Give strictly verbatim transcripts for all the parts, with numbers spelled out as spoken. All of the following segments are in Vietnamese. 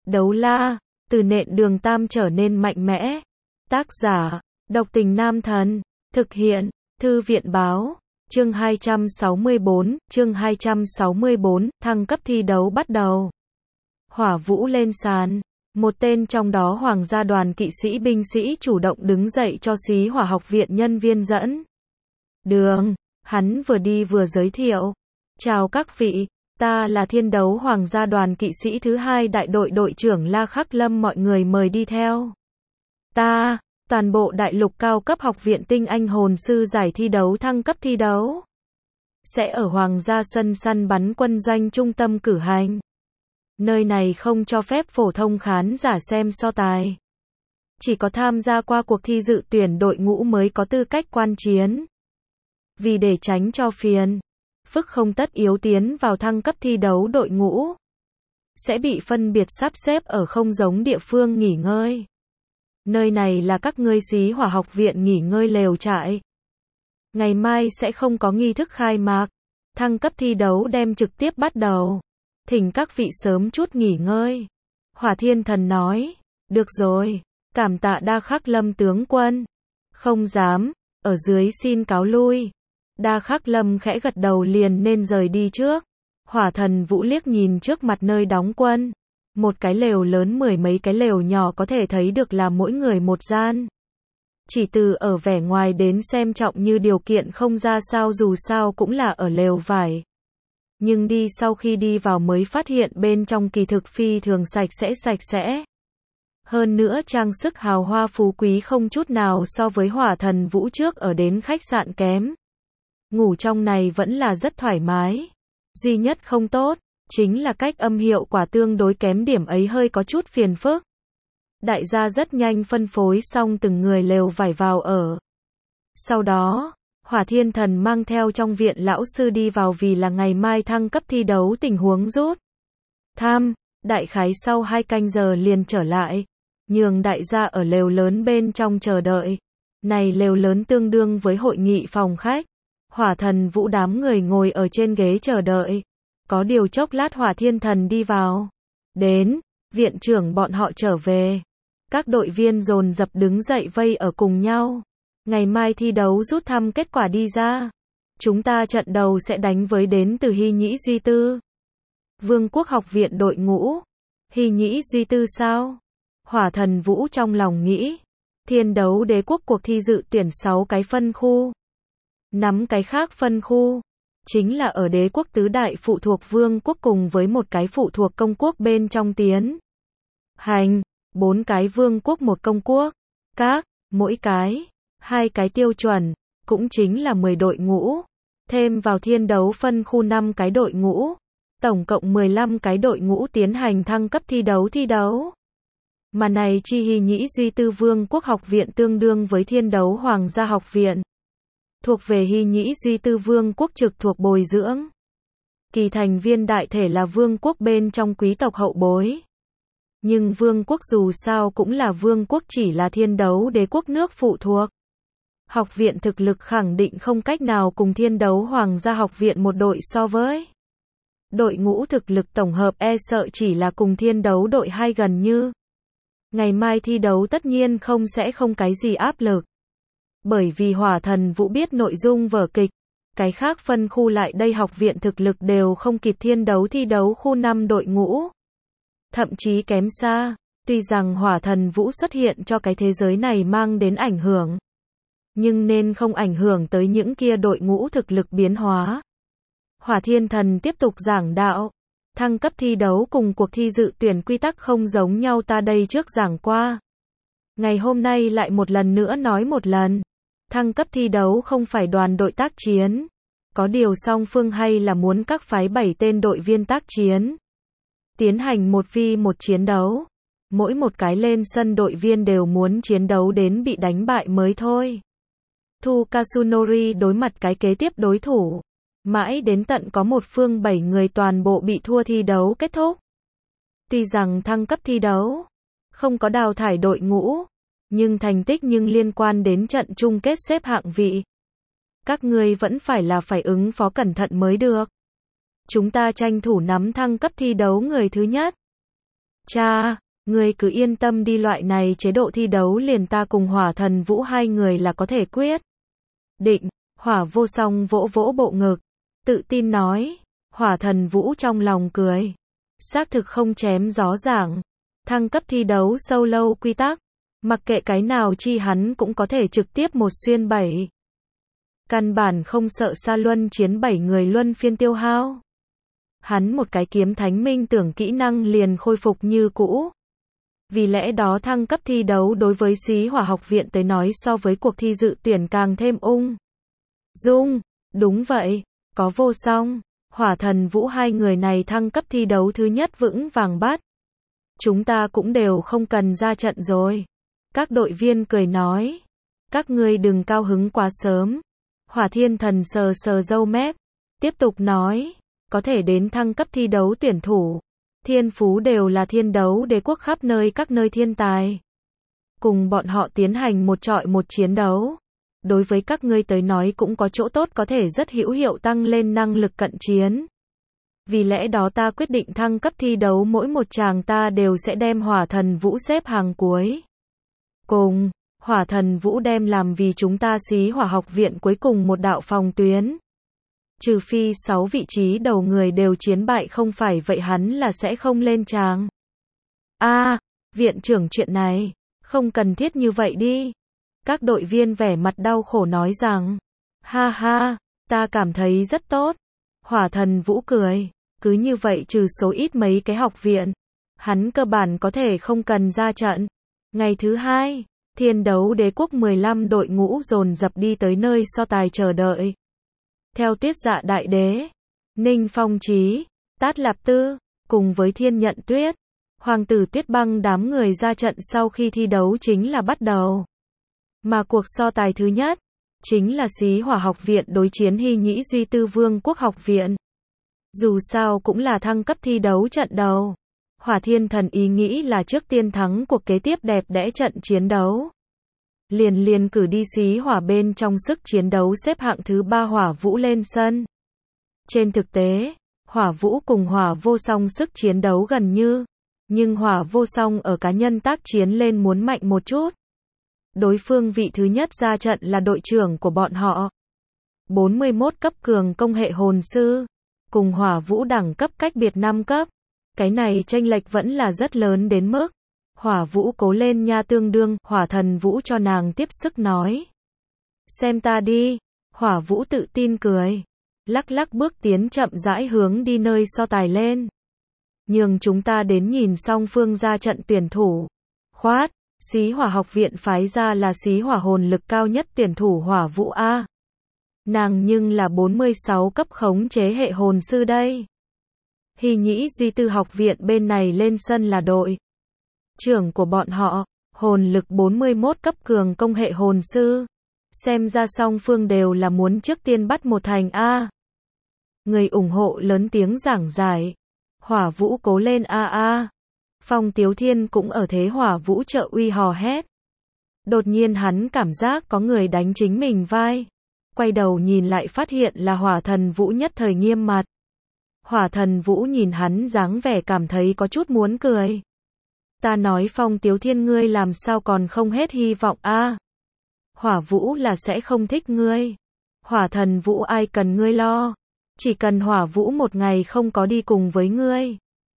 Đấu la, từ nện đường tam trở nên mạnh mẽ. Tác giả, Độc Tình Nam Thần. Thực hiện, Thư viện báo. Chương hai trăm sáu mươi bốn, chương hai trăm sáu mươi bốn, thăng cấp thi đấu bắt đầu. Hỏa vũ lên sàn. Một tên trong đó hoàng gia đoàn kỵ sĩ binh sĩ chủ động đứng dậy cho xí hỏa học viện nhân viên dẫn đường. Hắn vừa đi vừa giới thiệu. Chào các vị, ta là thiên đấu hoàng gia đoàn kỵ sĩ thứ hai đại đội đội trưởng La Khắc Lâm, mọi người mời đi theo ta. Toàn bộ đại lục cao cấp học viện tinh anh hồn sư giải thi đấu thăng cấp thi đấu sẽ ở hoàng gia sân săn bắn quân doanh trung tâm cử hành. Nơi này không cho phép phổ thông khán giả xem so tài. Chỉ có tham gia qua cuộc thi dự tuyển đội ngũ mới có tư cách quan chiến. Vì để tránh cho phiền phức không tất yếu tiến vào thăng cấp thi đấu đội ngũ sẽ bị phân biệt sắp xếp ở không giống địa phương nghỉ ngơi. Nơi này là các ngươi xí hỏa học viện nghỉ ngơi lều trại. Ngày mai sẽ không có nghi thức khai mạc. Thăng cấp thi đấu đem trực tiếp bắt đầu. Thỉnh các vị sớm chút nghỉ ngơi. Hỏa Thiên Thần nói. Được rồi, cảm tạ Đa Khắc Lâm tướng quân. Không dám, ở dưới xin cáo lui. Đa Khắc Lâm khẽ gật đầu liền nên rời đi trước. Hỏa Thần Vũ liếc nhìn trước mặt nơi đóng quân. Một cái lều lớn, mười mấy cái lều nhỏ có thể thấy được là mỗi người một gian. Chỉ từ ở vẻ ngoài đến xem trọng như điều kiện không ra sao, dù sao cũng là ở lều vải. Nhưng đi sau khi đi vào mới phát hiện bên trong kỳ thực phi thường sạch sẽ sạch sẽ. Hơn nữa trang sức hào hoa phú quý không chút nào so với Hỏa Thần Vũ trước ở đến khách sạn kém. Ngủ trong này vẫn là rất thoải mái. Duy nhất không tốt chính là cách âm hiệu quả tương đối kém, điểm ấy hơi có chút phiền phức. Đại gia rất nhanh phân phối xong từng người lều vải vào ở. Sau đó, Hỏa Thiên Thần mang theo trong viện lão sư đi vào vì là ngày mai thăng cấp thi đấu tình huống rút thăm. Đại khái sau hai canh giờ liền trở lại, nhường đại gia ở lều lớn bên trong chờ đợi. Này lều lớn tương đương với hội nghị phòng khách. Hỏa Thần Vũ đám người ngồi ở trên ghế chờ đợi. Có điều chốc lát Hỏa Thiên Thần đi vào. Đến, viện trưởng bọn họ trở về. Các đội viên dồn dập đứng dậy vây ở cùng nhau. Ngày mai thi đấu rút thăm kết quả đi ra. Chúng ta trận đầu sẽ đánh với đến từ Hy Nhĩ Duy Tư. Vương quốc học viện đội ngũ. Hy Nhĩ Duy Tư sao? Hỏa Thần Vũ trong lòng nghĩ. Thiên đấu đế quốc cuộc thi dự tuyển sáu cái phân khu. Nắm cái khác phân khu chính là ở đế quốc tứ đại phụ thuộc vương quốc cùng với một cái phụ thuộc công quốc bên trong tiến hành, bốn cái vương quốc một công quốc, các, mỗi cái, hai cái tiêu chuẩn, cũng chính là mười đội ngũ, thêm vào thiên đấu phân khu năm cái đội ngũ, tổng cộng mười lăm cái đội ngũ tiến hành thăng cấp thi đấu thi đấu. Mà này chi Hy Nhĩ Duy Tư vương quốc học viện tương đương với thiên đấu hoàng gia học viện. Thuộc về Hy Nhĩ Duy Tư vương quốc trực thuộc bồi dưỡng. Kỳ thành viên đại thể là vương quốc bên trong quý tộc hậu bối. Nhưng vương quốc dù sao cũng là vương quốc, chỉ là thiên đấu đế quốc nước phụ thuộc. Học viện thực lực khẳng định không cách nào cùng thiên đấu hoàng gia học viện một đội so với. Đội ngũ thực lực tổng hợp e sợ chỉ là cùng thiên đấu đội hai gần như. Ngày mai thi đấu tất nhiên không sẽ không cái gì áp lực. Bởi vì Hỏa Thần Vũ biết nội dung vở kịch, cái khác phân khu lại đây học viện thực lực đều không kịp thiên đấu thi đấu khu năm đội ngũ. Thậm chí kém xa, tuy rằng Hỏa Thần Vũ xuất hiện cho cái thế giới này mang đến ảnh hưởng, nhưng nên không ảnh hưởng tới những kia đội ngũ thực lực biến hóa. Hỏa Thiên Thần tiếp tục giảng đạo, thăng cấp thi đấu cùng cuộc thi dự tuyển quy tắc không giống nhau, ta đây trước giảng qua. Ngày hôm nay lại một lần nữa nói một lần. Thăng cấp thi đấu không phải đoàn đội tác chiến. Có điều song phương hay là muốn các phái bảy tên đội viên tác chiến. Tiến hành một vi một chiến đấu. Mỗi một cái lên sân đội viên đều muốn chiến đấu đến bị đánh bại mới thôi. Thu Kasunori đối mặt cái kế tiếp đối thủ. Mãi đến tận có một phương bảy người toàn bộ bị thua thi đấu kết thúc. Tuy rằng thăng cấp thi đấu không có đào thải đội ngũ, nhưng thành tích nhưng liên quan đến trận chung kết xếp hạng vị. Các ngươi vẫn phải là phải ứng phó cẩn thận mới được. Chúng ta tranh thủ nắm thăng cấp thi đấu người thứ nhất. Cha, ngươi cứ yên tâm đi, loại này chế độ thi đấu liền ta cùng Hỏa Thần Vũ hai người là có thể quyết định. Hỏa Vô Song vỗ vỗ bộ ngực, tự tin nói. Hỏa Thần Vũ trong lòng cười. Xác thực không chém gió giảng. Thăng cấp thi đấu solo quy tắc. Mặc kệ cái nào chi hắn cũng có thể trực tiếp một xuyên bảy. Căn bản không sợ xa luân chiến bảy người luân phiên tiêu hao. Hắn một cái kiếm thánh minh tưởng kỹ năng liền khôi phục như cũ. Vì lẽ đó thăng cấp thi đấu đối với Xí Hỏa học viện tới nói so với cuộc thi dự tuyển càng thêm ung dung. Đúng vậy, có Vô Song, Hỏa Thần Vũ hai người này thăng cấp thi đấu thứ nhất vững vàng bắt. Chúng ta cũng đều không cần ra trận rồi. Các đội viên cười nói. Các ngươi đừng cao hứng quá sớm. Hỏa Thiên Thần sờ sờ râu mép. Tiếp tục nói. Có thể đến thăng cấp thi đấu tuyển thủ. Thiên phú đều là thiên đấu đế quốc khắp nơi các nơi thiên tài. Cùng bọn họ tiến hành một trọi một chiến đấu. Đối với các ngươi tới nói cũng có chỗ tốt, có thể rất hữu hiệu tăng lên năng lực cận chiến. Vì lẽ đó ta quyết định thăng cấp thi đấu mỗi một chàng ta đều sẽ đem Hỏa Thần Vũ xếp hàng cuối. Cùng, Hỏa Thần Vũ đem làm vì chúng ta Xí Hỏa học viện cuối cùng một đạo phòng tuyến. Trừ phi sáu vị trí đầu người đều chiến bại, không phải vậy hắn là sẽ không lên tràng. A, à, viện trưởng, chuyện này không cần thiết như vậy đi. Các đội viên vẻ mặt đau khổ nói rằng. Ha ha, ta cảm thấy rất tốt. Hỏa Thần Vũ cười. Cứ như vậy trừ số ít mấy cái học viện, hắn cơ bản có thể không cần ra trận. Ngày thứ hai, thiên đấu đế quốc mười lăm đội ngũ dồn dập đi tới nơi so tài chờ đợi. Theo Tuyết Dạ Đại Đế, Ninh Phong Chí, Tát Lạp Tư, cùng với Thiên Nhận Tuyết, Hoàng tử Tuyết Băng đám người ra trận sau khi thi đấu chính là bắt đầu. Mà cuộc so tài thứ nhất, chính là Xí Hỏa học viện đối chiến Hy Nhĩ Duy Tư Vương quốc học viện. Dù sao cũng là thăng cấp thi đấu trận đầu. Hỏa Thiên Thần ý nghĩ là trước tiên thắng cuộc kế tiếp đẹp đẽ trận chiến đấu. Liền liền cử đi Xí Hỏa bên trong sức chiến đấu xếp hạng thứ ba Hỏa Vũ lên sân. Trên thực tế, Hỏa Vũ cùng Hỏa Vô Song sức chiến đấu gần như, nhưng Hỏa Vô Song ở cá nhân tác chiến lên muốn mạnh một chút. Đối phương vị thứ nhất ra trận là đội trưởng của bọn họ. bốn mươi mốt cấp cường công hệ hồn sư, cùng Hỏa Vũ đẳng cấp cách biệt năm cấp. Cái này chênh lệch vẫn là rất lớn đến mức Hỏa Vũ cố lên nha, tương đương. Hỏa Thần Vũ cho nàng tiếp sức nói. Xem ta đi. Hỏa Vũ tự tin cười. Lắc lắc bước tiến chậm rãi hướng đi nơi so tài lên. Nhường chúng ta đến nhìn song phương ra trận tuyển thủ. Khoát, Xí Hỏa học viện phái ra là Xí Hỏa hồn lực cao nhất tuyển thủ Hỏa Vũ A. Nàng nhưng là bốn mươi sáu cấp khống chế hệ hồn sư đây. Hy Nhĩ Duy Tư học viện bên này lên sân là đội trưởng của bọn họ, hồn lực bốn mươi mốt cấp cường công hệ hồn sư. Xem ra song phương đều là muốn trước tiên bắt một thành A. Người ủng hộ lớn tiếng giảng giải. Hỏa Vũ cố lên A A. Phong Tiếu Thiên cũng ở thế Hỏa Vũ trợ uy hò hét. Đột nhiên hắn cảm giác có người đánh chính mình vai. Quay đầu nhìn lại phát hiện là Hỏa Thần Vũ, nhất thời nghiêm mặt. Hỏa Thần Vũ nhìn hắn dáng vẻ cảm thấy có chút muốn cười. Ta nói Phong Tiếu Thiên, ngươi làm sao còn không hết hy vọng a? À, Hỏa Vũ là sẽ không thích ngươi. Hỏa Thần Vũ ai cần ngươi lo. Chỉ cần Hỏa Vũ một ngày không có đi cùng với ngươi,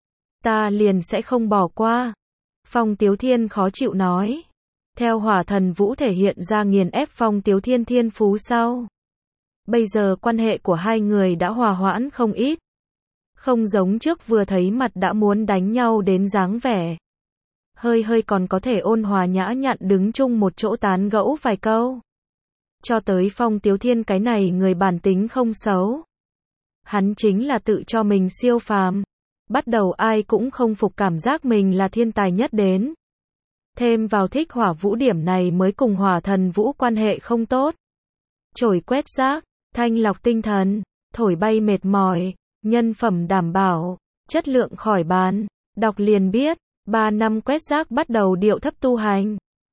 ta liền sẽ không bỏ qua. Phong Tiếu Thiên khó chịu nói. Theo Hỏa Thần Vũ thể hiện ra nghiền ép Phong Tiếu Thiên thiên phú sau, bây giờ quan hệ của hai người đã hòa hoãn không ít. Không giống trước vừa thấy mặt đã muốn đánh nhau đến dáng vẻ. Hơi hơi còn có thể ôn hòa nhã nhặn đứng chung một chỗ tán gẫu vài câu. Cho tới Phong Tiếu Thiên cái này người bản tính không xấu. Hắn chính là tự cho mình siêu phàm. Bắt đầu ai cũng không phục cảm giác mình là thiên tài nhất đến. Thêm vào thích Hỏa Vũ điểm này mới cùng Hỏa Thần Vũ quan hệ không tốt. Chổi quét rác, thanh lọc tinh thần, thổi bay mệt mỏi, nhân phẩm đảm bảo, chất lượng khỏi bán. Đọc liền biết, ba năm quét rác bắt đầu điệu thấp tu hành.